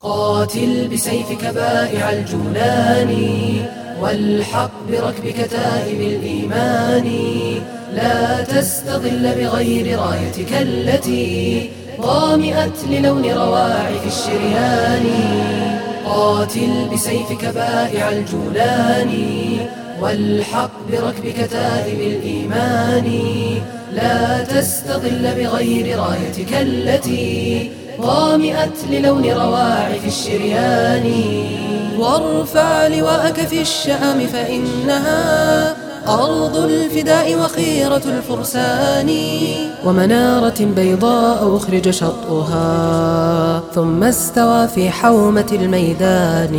قاتل بسيفك بائع الجولان، والحق بركبك تائب الإيمان. لا تستظل بغير رايتك التي ظامئت للون رواعي الشريان. قاتل بسيفك بائع الجولان، والحق بركبك تائب الإيمان. لا تستظل بغير رايتك التي ظامئت للون رواعي الشريان. وارفع لواءك في الشام فإنها أرض الفداء وخيرة الفرسان. ومنارة بيضاء أخرج شطها ثم استوى في حومة الميدان.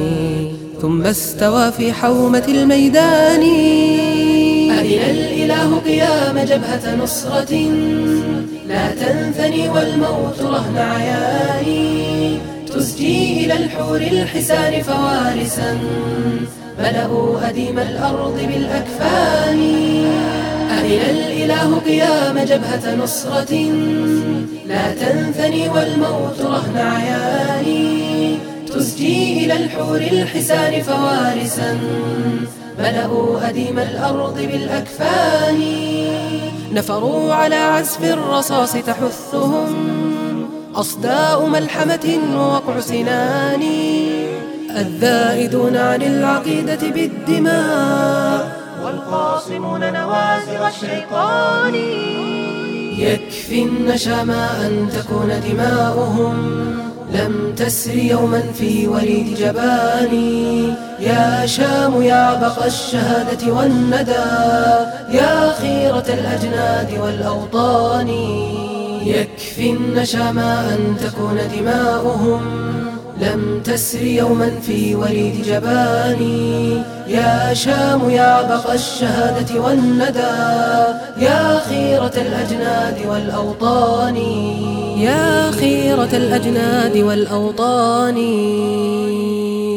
أرنا الإله قيام جبهة نصرة لا تنثني والموت رهن عياني. تزجي إلى الحور الحسان فوارسا ملأوا أديم الأرض بالأكفان. أرنا الإله قيام جبهة نصرة لا تنثني والموت رهن عياني. تزجي إلى الحور الحسان فوارسا ملأوا أديم الأرض بالأكفان. نفروا على عزف الرصاص تحثهم أصداء ملحمة ووقع سنان. الذائدون عن العقيدة بالدماء والقاصمون نوازغ الشيطان. يكفي النشامى أن تكون دماؤهم لم تسر يوما في وريد جباني. يا شام يا عبق الشهادة والندى، يا خيرة الأجناد والأوطان. يكفي النشامى أن تكون دماؤهم لم تسر يوما في وريد جباني. يا شام يا عبق الشهادة والندى، يا خيرة الأجناد والأوطان. يا خيرة الأجناد والأوطان.